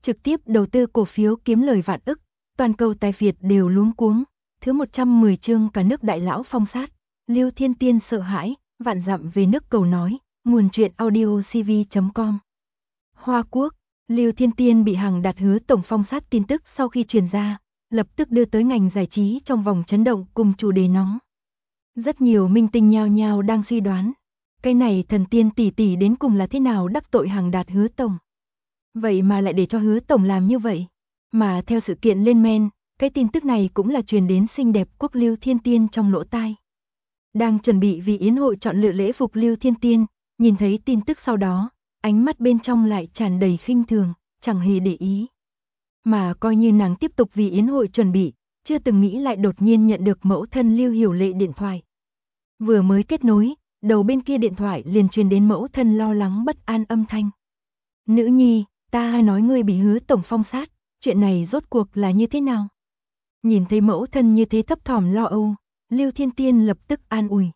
trực tiếp đầu tư cổ phiếu kiếm lời vạn ức, toàn cầu tài Việt đều luống cuống. Thứ 110 chương cả nước đại lão phong sát, Lưu Thiên Tiên sợ hãi, vạn dặm về nước cầu nói, nguồn truyện audio cv.com. Hoa Quốc, Lưu Thiên Tiên bị hàng đạt hứa tổng phong sát tin tức sau khi truyền ra, lập tức đưa tới ngành giải trí trong vòng chấn động cùng chủ đề nóng. Rất nhiều minh tinh nhao nhao đang suy đoán, cái này thần tiên tỷ tỷ đến cùng là thế nào đắc tội hàng đạt hứa tổng. Vậy mà lại để cho hứa tổng làm như vậy. Mà theo sự kiện lên men, cái tin tức này cũng là truyền đến xinh đẹp quốc Lưu Thiên Tiên trong lỗ tai. Đang chuẩn bị vì yến hội chọn lựa lễ phục Lưu Thiên Tiên, nhìn thấy tin tức sau đó, ánh mắt bên trong lại tràn đầy khinh thường, chẳng hề để ý. Mà coi như nàng tiếp tục vì yến hội chuẩn bị, chưa từng nghĩ lại đột nhiên nhận được mẫu thân Lưu Hiểu Lệ điện thoại. Vừa mới kết nối, đầu bên kia điện thoại liền truyền đến mẫu thân lo lắng bất an âm thanh. Nữ nhi, ta nói ngươi bị hứa tổng phong sát, chuyện này rốt cuộc là như thế nào? Nhìn thấy mẫu thân như thế thấp thỏm lo âu, Lưu Thiên Tiên lập tức an ủi.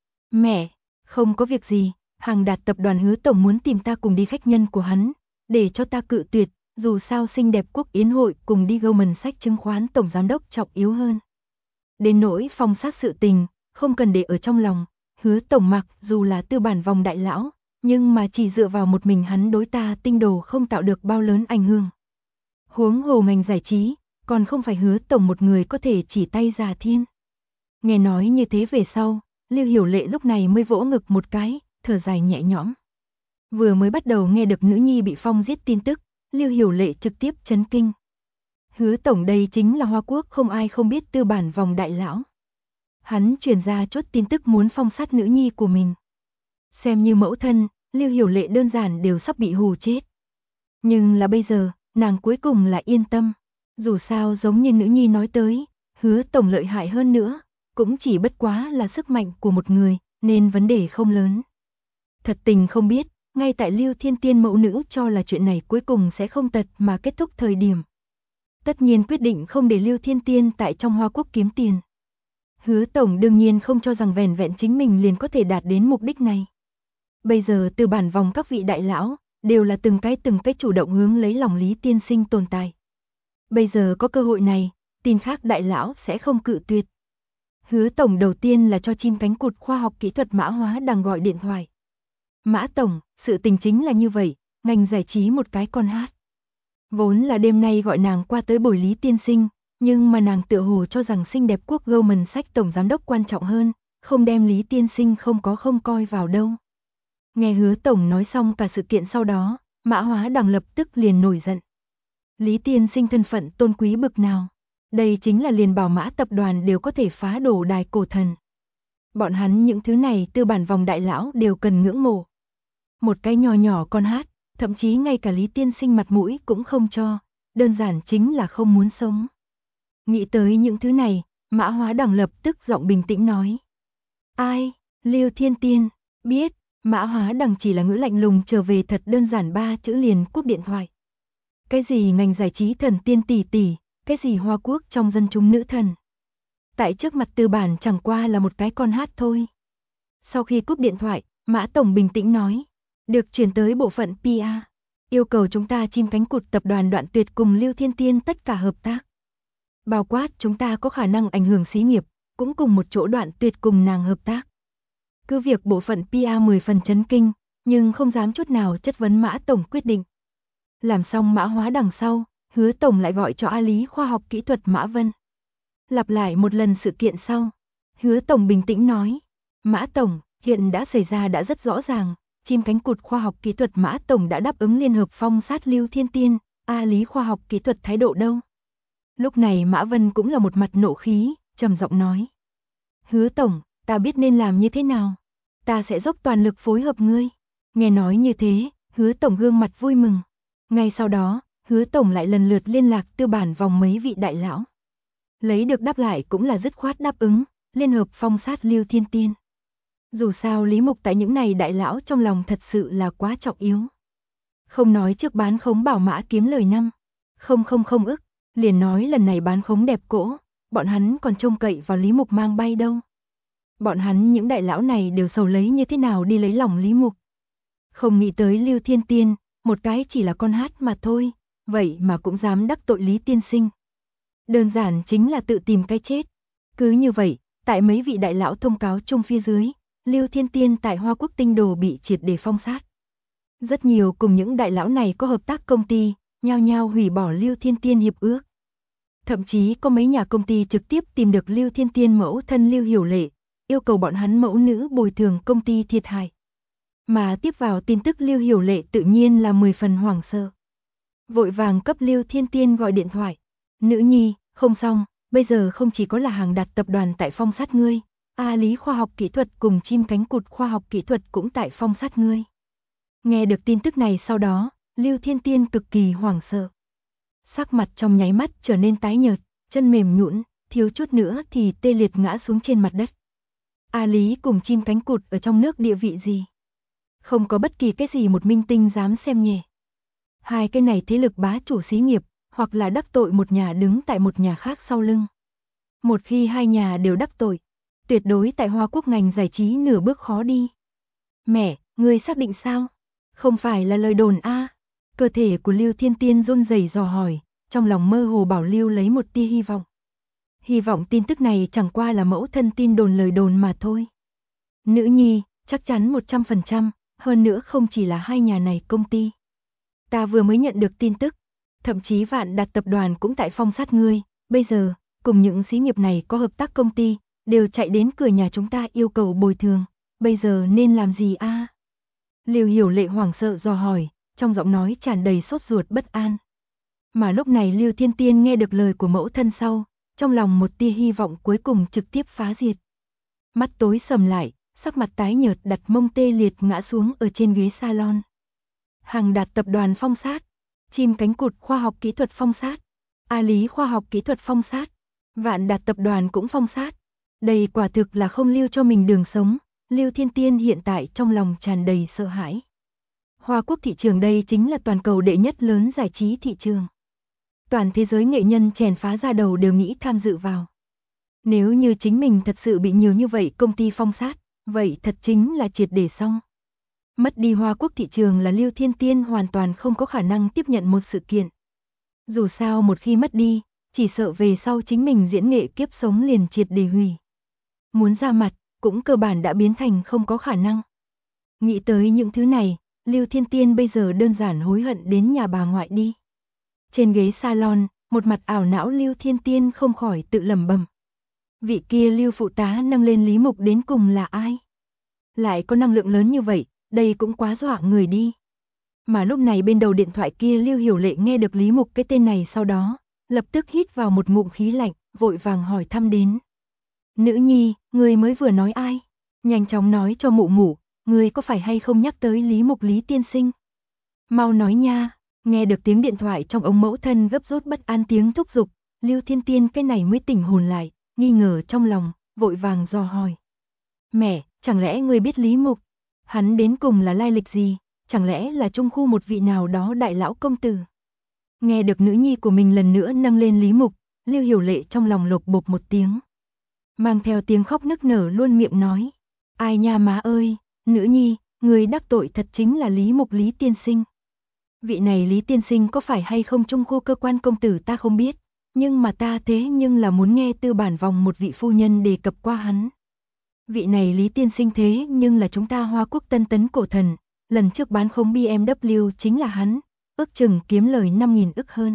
Mẹ, không có việc gì, hàng đạt tập đoàn hứa tổng muốn tìm ta cùng đi khách nhân của hắn, để cho ta cự tuyệt, dù sao xinh đẹp quốc yến hội cùng đi Goldman Sachs chứng khoán tổng giám đốc trọng yếu hơn. Đến nỗi phong sát sự tình, không cần để ở trong lòng, hứa tổng mặc dù là tư bản vòng đại lão, nhưng mà chỉ dựa vào một mình hắn đối ta tinh đồ không tạo được bao lớn ảnh hưởng. Huống hồ ngành giải trí, còn không phải hứa tổng một người có thể chỉ tay già thiên. Nghe nói như thế về sau, Lưu Hiểu Lệ lúc này mới vỗ ngực một cái, thở dài nhẹ nhõm. Vừa mới bắt đầu nghe được nữ nhi bị phong giết tin tức, Lưu Hiểu Lệ trực tiếp chấn kinh. Hứa tổng đây chính là Hoa Quốc không ai không biết tư bản vòng đại lão. Hắn truyền ra chốt tin tức muốn phong sát nữ nhi của mình. Xem như mẫu thân, Lưu Hiểu Lệ đơn giản đều sắp bị hù chết. Nhưng là bây giờ, nàng cuối cùng là yên tâm. Dù sao giống như nữ nhi nói tới, hứa tổng lợi hại hơn nữa, cũng chỉ bất quá là sức mạnh của một người, nên vấn đề không lớn. Thật tình không biết, ngay tại Lưu Thiên Tiên mẫu nữ cho là chuyện này cuối cùng sẽ không tật mà kết thúc thời điểm. Tất nhiên quyết định không để Lưu Thiên Tiên tại trong Hoa Quốc kiếm tiền. Hứa tổng đương nhiên không cho rằng vẻn vẹn chính mình liền có thể đạt đến mục đích này. Bây giờ từ bản vòng các vị đại lão, đều là từng cái chủ động hướng lấy lòng Lý tiên sinh tồn tại. Bây giờ có cơ hội này, tin khác đại lão sẽ không cự tuyệt. Hứa tổng đầu tiên là cho chim cánh cụt khoa học kỹ thuật Mã Hóa Đằng gọi điện thoại. Mã tổng, sự tình chính là như vậy, ngành giải trí một cái con hát. Vốn là đêm nay gọi nàng qua tới bồi Lý tiên sinh, nhưng mà nàng tựa hồ cho rằng xinh đẹp quốc Goldman Sachs tổng giám đốc quan trọng hơn, không đem Lý tiên sinh không coi vào đâu. Nghe hứa tổng nói xong cả sự kiện sau đó, Mã Hóa Đằng lập tức liền nổi giận. Lý tiên sinh thân phận tôn quý bực nào, đây chính là liền bảo Mã tập đoàn đều có thể phá đổ đài cổ thần. Bọn hắn những thứ này tư bản vòng đại lão đều cần ngưỡng mộ. Một cái nhỏ nhỏ con hát, thậm chí ngay cả Lý tiên sinh mặt mũi cũng không cho, đơn giản chính là không muốn sống. Nghĩ tới những thứ này, Mã Hóa Đằng lập tức giọng bình tĩnh nói. Ai, Lưu Thiên Tiên, biết. Mã Hóa Đằng chỉ là ngữ lạnh lùng trở về thật đơn giản 3 chữ liền cúp điện thoại. Cái gì ngành giải trí thần tiên tỷ tỷ, cái gì Hoa Quốc trong dân chúng nữ thần. Tại trước mặt tư bản chẳng qua là một cái con hát thôi. Sau khi cúp điện thoại, Mã Tổng bình tĩnh nói. Được chuyển tới bộ phận PR. Yêu cầu chúng ta chim cánh cụt tập đoàn đoạn tuyệt cùng Lưu Thiên Tiên tất cả hợp tác. Bao quát chúng ta có khả năng ảnh hưởng xí nghiệp, cũng cùng một chỗ đoạn tuyệt cùng nàng hợp tác. Cứ việc bộ phận PR 10 phần chấn kinh, nhưng không dám chút nào chất vấn Mã Tổng quyết định. Làm xong Mã Hóa Đằng sau, hứa Tổng lại gọi cho A Lý khoa học kỹ thuật Mã Vân. Lặp lại một lần sự kiện sau, hứa Tổng bình tĩnh nói. Mã Tổng, hiện đã xảy ra đã rất rõ ràng, chim cánh cụt khoa học kỹ thuật Mã Tổng đã đáp ứng liên hợp phong sát Lưu Thiên Tiên, A Lý khoa học kỹ thuật thái độ đâu. Lúc này Mã Vân cũng là một mặt nộ khí, trầm giọng nói. Hứa Tổng, ta biết nên làm như thế nào. Ta sẽ dốc toàn lực phối hợp ngươi. Nghe nói như thế, hứa tổng gương mặt vui mừng. Ngay sau đó, hứa tổng lại lần lượt liên lạc tư bản vòng mấy vị đại lão. Lấy được đáp lại cũng là dứt khoát đáp ứng, liên hợp phong sát Lưu Thiên Tiên. Dù sao Lý Mục tại những này đại lão trong lòng thật sự là quá trọng yếu. Không nói trước bán khống bảo mã kiếm lời năm. Không ức, liền nói lần này bán khống đẹp cỗ, bọn hắn còn trông cậy vào Lý Mục mang bay đâu. Bọn hắn những đại lão này đều sầu lấy như thế nào đi lấy lòng Lý Mục. Không nghĩ tới Lưu Thiên Tiên, một cái chỉ là con hát mà thôi, vậy mà cũng dám đắc tội Lý tiên sinh. Đơn giản chính là tự tìm cái chết. Cứ như vậy, tại mấy vị đại lão thông cáo chung phía dưới, Lưu Thiên Tiên tại Hoa Quốc Tinh Đồ bị triệt để phong sát. Rất nhiều cùng những đại lão này có hợp tác công ty, nhao nhao hủy bỏ Lưu Thiên Tiên hiệp ước. Thậm chí có mấy nhà công ty trực tiếp tìm được Lưu Thiên Tiên mẫu thân Lưu Hiểu Lệ, yêu cầu bọn hắn mẫu nữ bồi thường công ty thiệt hại. Mà tiếp vào tin tức Lưu Hiểu Lệ tự nhiên là 10 phần hoảng sợ. Vội vàng cấp Lưu Thiên Tiên gọi điện thoại. Nữ nhi, không xong, bây giờ không chỉ có là Hàng Đạt tập đoàn tại phong sát ngươi, Lý khoa học kỹ thuật cùng Chim cánh cụt khoa học kỹ thuật cũng tại phong sát ngươi. Nghe được tin tức này sau đó, Lưu Thiên Tiên cực kỳ hoảng sợ. Sắc mặt trong nháy mắt trở nên tái nhợt, chân mềm nhũn, thiếu chút nữa thì tê liệt ngã xuống trên mặt đất. Lý cùng Chim cánh cụt ở trong nước địa vị gì? Không có bất kỳ cái gì một minh tinh dám xem nhẹ. Hai cái này thế lực bá chủ xí nghiệp, hoặc là đắc tội một nhà đứng tại một nhà khác sau lưng. Một khi hai nhà đều đắc tội, tuyệt đối tại Hoa Quốc ngành giải trí nửa bước khó đi. Mẹ, ngươi xác định sao? Không phải là lời đồn a? Cơ thể của Lưu Thiên Tiên run rẩy dò hỏi, trong lòng mơ hồ bảo Lưu lấy một tia hy vọng. Hy vọng tin tức này chẳng qua là mẫu thân tin đồn lời đồn mà thôi. Nữ nhi, chắc chắn 100%, hơn nữa không chỉ là hai nhà này công ty. Ta vừa mới nhận được tin tức, thậm chí Vạn Đạt tập đoàn cũng tại phong sát ngươi, bây giờ, cùng những xí nghiệp này có hợp tác công ty, đều chạy đến cửa nhà chúng ta yêu cầu bồi thường, bây giờ nên làm gì a? Lưu Hiểu Lệ hoảng sợ dò hỏi, trong giọng nói tràn đầy sốt ruột bất an. Mà lúc này Lưu Thiên Tiên nghe được lời của mẫu thân sau, trong lòng một tia hy vọng cuối cùng trực tiếp phá diệt. Mắt tối sầm lại, sắc mặt tái nhợt đặt mông tê liệt ngã xuống ở trên ghế salon. Hàng Đạt tập đoàn phong sát, Chim cánh cụt khoa học kỹ thuật phong sát, Lý khoa học kỹ thuật phong sát, Vạn Đạt tập đoàn cũng phong sát. Đây quả thực là không lưu cho mình đường sống. Lưu Thiên Tiên hiện tại trong lòng tràn đầy sợ hãi. Hoa Quốc thị trường đây chính là toàn cầu đệ nhất lớn giải trí thị trường. Toàn thế giới nghệ nhân chèn phá ra đầu đều nghĩ tham dự vào. Nếu như chính mình thật sự bị nhiều như vậy công ty phong sát, vậy thật chính là triệt để xong. Mất đi Hoa Quốc thị trường là Lưu Thiên Tiên hoàn toàn không có khả năng tiếp nhận một sự kiện. Dù sao một khi mất đi, chỉ sợ về sau chính mình diễn nghệ kiếp sống liền triệt để hủy. Muốn ra mặt, cũng cơ bản đã biến thành không có khả năng. Nghĩ tới những thứ này, Lưu Thiên Tiên bây giờ đơn giản hối hận đến nhà bà ngoại đi. Trên ghế salon, một mặt ảo não Lưu Thiên Tiên không khỏi tự lẩm bẩm. Vị kia Lưu phụ tá nâng lên Lý Mục đến cùng là ai? Lại có năng lượng lớn như vậy, đây cũng quá dọa người đi. Mà lúc này bên đầu điện thoại kia Lưu Hiểu Lệ nghe được Lý Mục cái tên này sau đó, lập tức hít vào một ngụm khí lạnh, vội vàng hỏi thăm đến. Nữ nhi, người mới vừa nói ai? Nhanh chóng nói cho mụ mụ, người có phải hay không nhắc tới Lý Mục Lý tiên sinh? Mau nói nha. Nghe được tiếng điện thoại trong ống mẫu thân gấp rút bất an tiếng thúc giục, Lưu Thiên Tiên cái này mới tỉnh hồn lại, nghi ngờ trong lòng, vội vàng dò hỏi. Mẹ, chẳng lẽ người biết Lý Mục? Hắn đến cùng là lai lịch gì? Chẳng lẽ là trung khu một vị nào đó đại lão công tử? Nghe được nữ nhi của mình lần nữa nâng lên Lý Mục, Lưu Hiểu Lệ trong lòng lột bột một tiếng. Mang theo tiếng khóc nức nở luôn miệng nói. Ai nha má ơi, nữ nhi, người đắc tội thật chính là Lý Mục Lý tiên sinh. Vị này Lý tiên sinh có phải hay không trung khu cơ quan công tử ta không biết, nhưng mà ta thế nhưng là muốn nghe tư bản vòng một vị phu nhân đề cập qua hắn. Vị này Lý tiên sinh thế nhưng là chúng ta Hoa Quốc tân tấn cổ thần, lần trước bán khống BMW chính là hắn, ước chừng kiếm lời 5.000 ức hơn.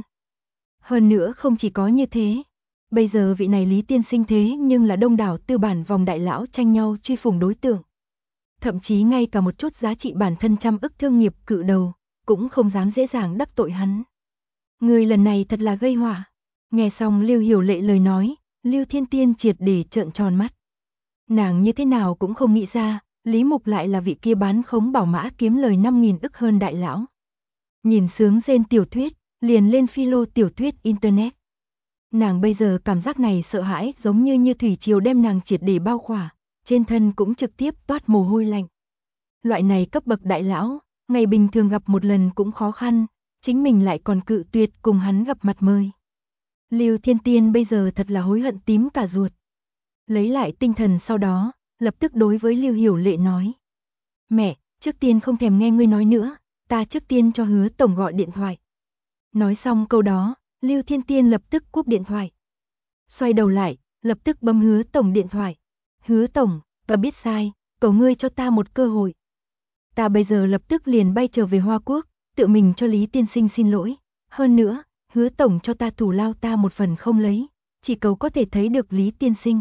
Hơn nữa không chỉ có như thế, bây giờ vị này Lý tiên sinh thế nhưng là đông đảo tư bản vòng đại lão tranh nhau truy phủng đối tượng. Thậm chí ngay cả một chút giá trị bản thân trăm ức thương nghiệp cự đầu, cũng không dám dễ dàng đắc tội hắn. Người lần này thật là gây họa. Nghe xong Lưu Hiểu Lệ lời nói, Lưu Thiên Tiên triệt để trợn tròn mắt. Nàng như thế nào cũng không nghĩ ra, Lý Mục lại là vị kia bán khống bảo mã kiếm lời 5.000 ức hơn đại lão. Nhìn sướng rên tiểu thuyết, liền lên philo tiểu thuyết internet. Nàng bây giờ cảm giác này sợ hãi giống như thủy triều đem nàng triệt để bao khỏa, trên thân cũng trực tiếp toát mồ hôi lạnh. Loại này cấp bậc đại lão, ngày bình thường gặp một lần cũng khó khăn, chính mình lại còn cự tuyệt cùng hắn gặp mặt mời. Lưu Thiên Tiên bây giờ thật là hối hận tím cả ruột. Lấy lại tinh thần sau đó, lập tức đối với Lưu Hiểu Lệ nói. Mẹ, trước tiên không thèm nghe ngươi nói nữa, ta trước tiên cho Hứa tổng gọi điện thoại. Nói xong câu đó, Lưu Thiên Tiên lập tức cúp điện thoại. Xoay đầu lại, lập tức bấm Hứa tổng điện thoại. Hứa tổng, ta biết sai, cầu ngươi cho ta một cơ hội. Ta bây giờ lập tức liền bay trở về Hoa Quốc, tự mình cho Lý tiên sinh xin lỗi. Hơn nữa, Hứa tổng cho ta thủ lao ta một phần không lấy, chỉ cầu có thể thấy được Lý tiên sinh.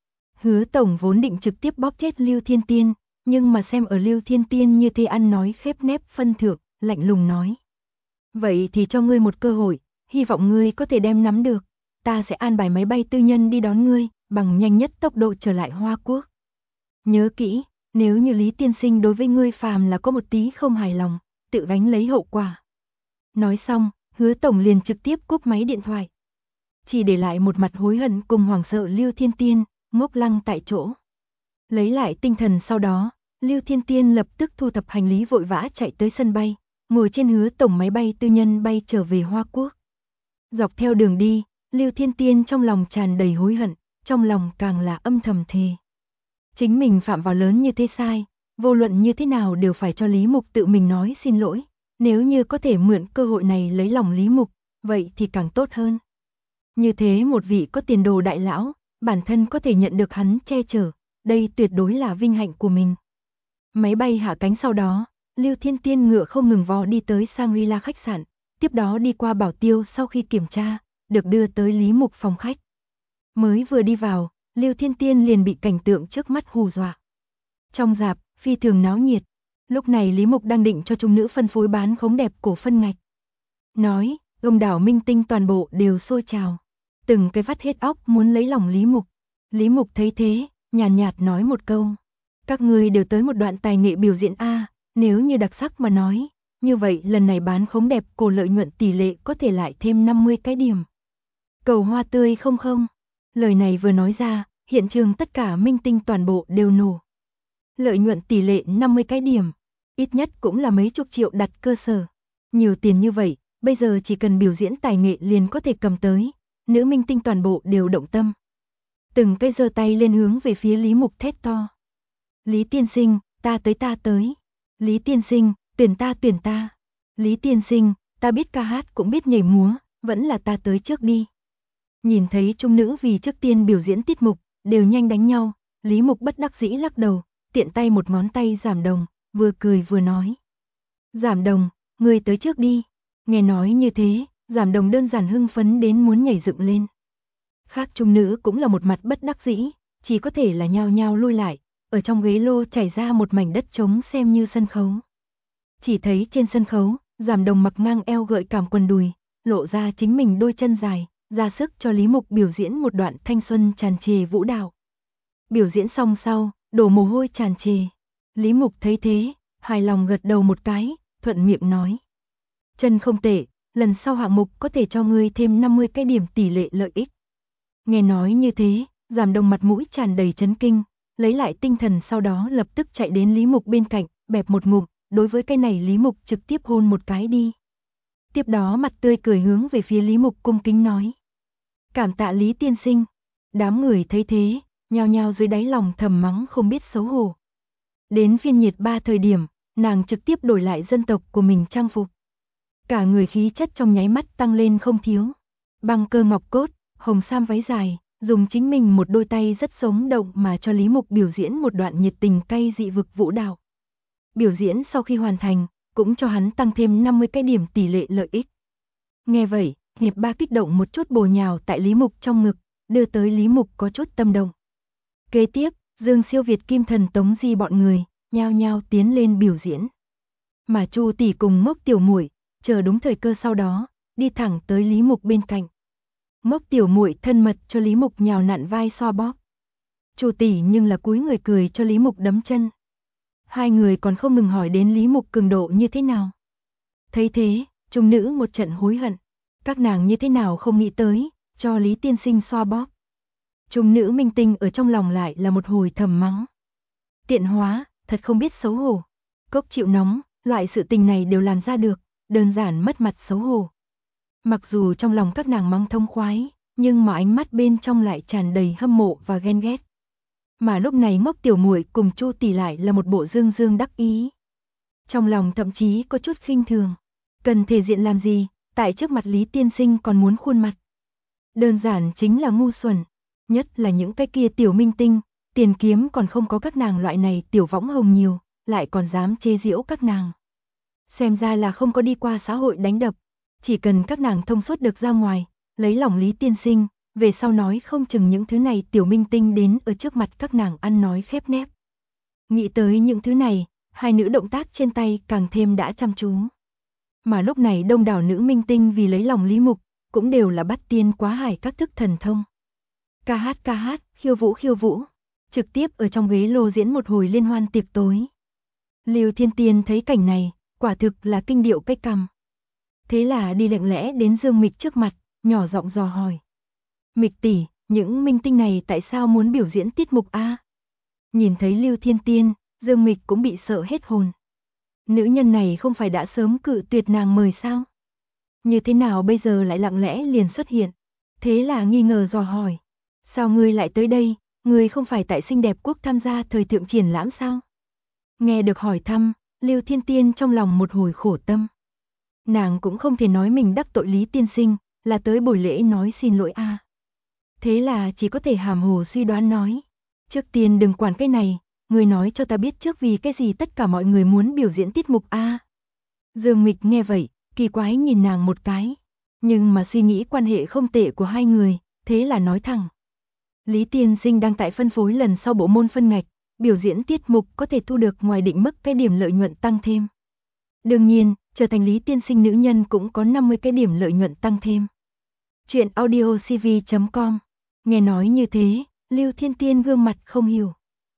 Hứa tổng vốn định trực tiếp bóp chết Lưu Thiên Tiên, nhưng mà xem ở Lưu Thiên Tiên như thế ăn nói khép nép phân thượng, lạnh lùng nói. Vậy thì cho ngươi một cơ hội, hy vọng ngươi có thể đem nắm được, ta sẽ an bài máy bay tư nhân đi đón ngươi, bằng nhanh nhất tốc độ trở lại Hoa Quốc. Nhớ kỹ, nếu như Lý tiên sinh đối với ngươi phàm là có một tí không hài lòng, tự gánh lấy hậu quả. Nói xong, Hứa tổng liền trực tiếp cúp máy điện thoại. Chỉ để lại một mặt hối hận cùng hoảng sợ Lưu Thiên Tiên, ngốc lăng tại chỗ. Lấy lại tinh thần sau đó, Lưu Thiên Tiên lập tức thu thập hành lý vội vã chạy tới sân bay, ngồi trên Hứa tổng máy bay tư nhân bay trở về Hoa Quốc. Dọc theo đường đi, Lưu Thiên Tiên trong lòng tràn đầy hối hận, trong lòng càng là âm thầm thề. Chính mình phạm vào lớn như thế sai, vô luận như thế nào đều phải cho Lý Mục tự mình nói xin lỗi, nếu như có thể mượn cơ hội này lấy lòng Lý Mục, vậy thì càng tốt hơn. Như thế một vị có tiền đồ đại lão, bản thân có thể nhận được hắn che chở, đây tuyệt đối là vinh hạnh của mình. Máy bay hạ cánh sau đó, Lưu Thiên Tiên ngựa không ngừng vó đi tới Shangri-La khách sạn, tiếp đó đi qua bảo tiêu sau khi kiểm tra, được đưa tới Lý Mục phòng khách. Mới vừa đi vào, Lưu Thiên Tiên liền bị cảnh tượng trước mắt hù dọa. Trong rạp, phi thường náo nhiệt, lúc này Lý Mục đang định cho trung nữ phân phối bán khống đẹp cổ phân ngạch. Nói, đông đảo minh tinh toàn bộ đều sôi trào, từng cái vắt hết óc muốn lấy lòng Lý Mục. Lý Mục thấy thế, nhàn nhạt nói một câu. Các ngươi đều tới một đoạn tài nghệ biểu diễn A, nếu như đặc sắc mà nói, như vậy lần này bán khống đẹp cổ lợi nhuận tỷ lệ có thể lại thêm 50 cái điểm. Cầu hoa tươi không không. Lời này vừa nói ra, hiện trường tất cả minh tinh toàn bộ đều nổ. Lợi nhuận tỷ lệ 50 cái điểm, ít nhất cũng là mấy chục triệu đặt cơ sở. Nhiều tiền như vậy, bây giờ chỉ cần biểu diễn tài nghệ liền có thể cầm tới, nữ minh tinh toàn bộ đều động tâm. Từng cái giơ tay lên hướng về phía Lý Mục thét to. Lý tiên sinh, ta tới. Lý tiên sinh, tuyển ta. Lý tiên sinh, ta biết ca hát cũng biết nhảy múa, vẫn là ta tới trước đi. Nhìn thấy trung nữ vì trước tiên biểu diễn tiết mục, đều nhanh đánh nhau, Lý Mục bất đắc dĩ lắc đầu, tiện tay một ngón tay Giảm Đồng, vừa cười vừa nói. Giảm Đồng, ngươi tới trước đi. Nghe nói như thế, Giảm Đồng đơn giản hưng phấn đến muốn nhảy dựng lên. Khác trung nữ cũng là một mặt bất đắc dĩ, chỉ có thể là nhao nhao lui lại, ở trong ghế lô chảy ra một mảnh đất trống xem như sân khấu. Chỉ thấy trên sân khấu, Giảm Đồng mặc ngang eo gợi cảm quần đùi, lộ ra chính mình đôi chân dài, ra sức cho Lý Mục biểu diễn một đoạn thanh xuân tràn trề vũ đạo. Biểu diễn xong sau, đổ mồ hôi tràn trề. Lý Mục thấy thế, hài lòng gật đầu một cái, thuận miệng nói. Chân không tệ, lần sau hạng mục có thể cho ngươi thêm 50 cái điểm tỷ lệ lợi ích. Nghe nói như thế, Giảm Đồng mặt mũi tràn đầy chấn kinh, lấy lại tinh thần sau đó lập tức chạy đến Lý Mục bên cạnh, bẹp một ngụm, đối với cái này Lý Mục trực tiếp hôn một cái đi. Tiếp đó mặt tươi cười hướng về phía Lý Mục cung kính nói. Cảm tạ Lý tiên sinh. Đám người thấy thế, nhao nhao dưới đáy lòng thầm mắng không biết xấu hổ. Đến phiên Nhiệt Ba thời điểm, nàng trực tiếp đổi lại dân tộc của mình trang phục. Cả người khí chất trong nháy mắt tăng lên không thiếu. Băng cơ ngọc cốt, hồng sam váy dài, dùng chính mình một đôi tay rất sống động mà cho Lý Mục biểu diễn một đoạn nhiệt tình cay dị vực vũ đạo. Biểu diễn sau khi hoàn thành, cũng cho hắn tăng thêm 50 cái điểm tỷ lệ lợi ích. Nghe vậy, Nhiệt Ba kích động một chút bổ nhào tại Lý Mục trong ngực, đưa tới Lý Mục có chút tâm động. Kế tiếp, Dương Siêu Việt Kim Thần Tống Di bọn người, nhao nhao tiến lên biểu diễn. Mà Chu tỷ cùng Mốc Tiểu Muội, chờ đúng thời cơ sau đó, đi thẳng tới Lý Mục bên cạnh. Mốc Tiểu Muội thân mật cho Lý Mục nhào nặn vai xoa bóp. Chu tỷ nhưng là cúi người cười cho Lý Mục đấm chân. Hai người còn không ngừng hỏi đến Lý Mục cường độ như thế nào. Thấy thế, trung nữ một trận hối hận. Các nàng như thế nào không nghĩ tới, cho Lý tiên sinh xoa bóp. Trung nữ minh tinh ở trong lòng lại là một hồi thầm mắng. Tiện hóa, thật không biết xấu hổ. Cốc chịu nóng, loại sự tình này đều làm ra được, đơn giản mất mặt xấu hổ. Mặc dù trong lòng các nàng mắng thông khoái, nhưng mà ánh mắt bên trong lại tràn đầy hâm mộ và ghen ghét. Mà lúc này Mốc Tiểu Muội cùng Chu tỷ lại là một bộ dương dương đắc ý. Trong lòng thậm chí có chút khinh thường. Cần thể diện làm gì, tại trước mặt Lý Tiên Sinh còn muốn khuôn mặt. Đơn giản chính là ngu xuẩn, nhất là những cái kia tiểu minh tinh, tiền kiếm còn không có các nàng loại này tiểu võng hồng nhiều, lại còn dám chế giễu các nàng. Xem ra là không có đi qua xã hội đánh đập, chỉ cần các nàng thông suốt được ra ngoài, lấy lòng Lý Tiên Sinh, về sau nói không chừng những thứ này tiểu minh tinh đến ở trước mặt các nàng ăn nói khép nép. Nghĩ tới những thứ này, hai nữ động tác trên tay càng thêm đã chăm chú. Mà lúc này đông đảo nữ minh tinh vì lấy lòng Lý Mục, cũng đều là bắt tiên quá hải các thức thần thông. Ca hát, khiêu vũ, trực tiếp ở trong ghế lô diễn một hồi liên hoan tiệc tối. Lưu Thiên Tiên thấy cảnh này, quả thực là kinh điệu cái cằm. Thế là đi lặng lẽ đến Dương Mịch trước mặt, nhỏ giọng dò hỏi. Mịch tỷ, những minh tinh này tại sao muốn biểu diễn tiết mục a? Nhìn thấy Lưu Thiên Tiên, Dương Mịch cũng bị sợ hết hồn. Nữ nhân này không phải đã sớm cự tuyệt nàng mời sao? Như thế nào bây giờ lại lặng lẽ liền xuất hiện? Thế là nghi ngờ dò hỏi. Sao ngươi lại tới đây, ngươi không phải tại Xinh Đẹp Quốc tham gia thời thượng triển lãm sao? Nghe được hỏi thăm, Lưu Thiên Tiên trong lòng một hồi khổ tâm. Nàng cũng không thể nói mình đắc tội Lý Tiên Sinh, là tới buổi lễ nói xin lỗi a. Thế là chỉ có thể hàm hồ suy đoán nói. Trước tiên đừng quản cái này, ngươi nói cho ta biết trước vì cái gì tất cả mọi người muốn biểu diễn tiết mục a. Dương Mịch nghe vậy, kỳ quái nhìn nàng một cái, nhưng mà suy nghĩ quan hệ không tệ của hai người, thế là nói thẳng. Lý Tiên Sinh đang tại phân phối lần sau bộ môn phân ngạch, biểu diễn tiết mục có thể thu được ngoài định mức cái điểm lợi nhuận tăng thêm. Đương nhiên, trở thành Lý Tiên Sinh nữ nhân cũng có 50 cái điểm lợi nhuận tăng thêm. Chuyện audiocv.com. Nghe nói như thế, Lưu Thiên Tiên gương mặt không hiểu.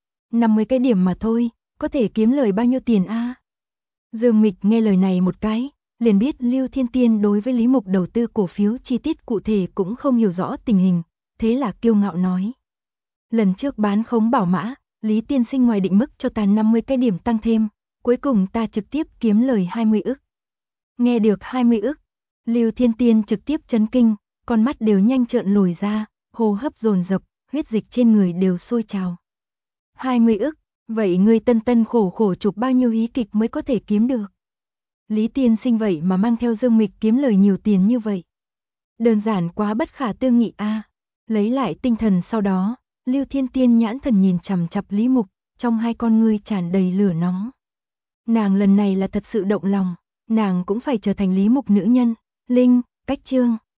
50 cái điểm mà thôi, có thể kiếm lời bao nhiêu tiền a? Dương Mịch nghe lời này một cái, liền biết Lưu Thiên Tiên đối với Lý Mục đầu tư cổ phiếu chi tiết cụ thể cũng không hiểu rõ tình hình, thế là kiêu ngạo nói. Lần trước bán khống bảo mã, Lý Tiên Sinh ngoài định mức cho ta 50 cái điểm tăng thêm, cuối cùng ta trực tiếp kiếm lời 20 ức. Nghe được 20 ức, Lưu Thiên Tiên trực tiếp chấn kinh, con mắt đều nhanh trợn lồi ra, hô hấp dồn dập, huyết dịch trên người đều sôi trào. 20 ức, vậy ngươi tân tân khổ khổ chụp bao nhiêu hí kịch mới có thể kiếm được? Lý Tiên Sinh vậy mà mang theo Dương Mịch kiếm lời nhiều tiền như vậy. Đơn giản quá bất khả tư nghị a. Lấy lại tinh thần sau đó, Lưu Thiên Tiên nhãn thần nhìn chằm chằm Lý Mục, trong hai con ngươi tràn đầy lửa nóng. Nàng lần này là thật sự động lòng, nàng cũng phải trở thành Lý Mục nữ nhân. Linh, cách chương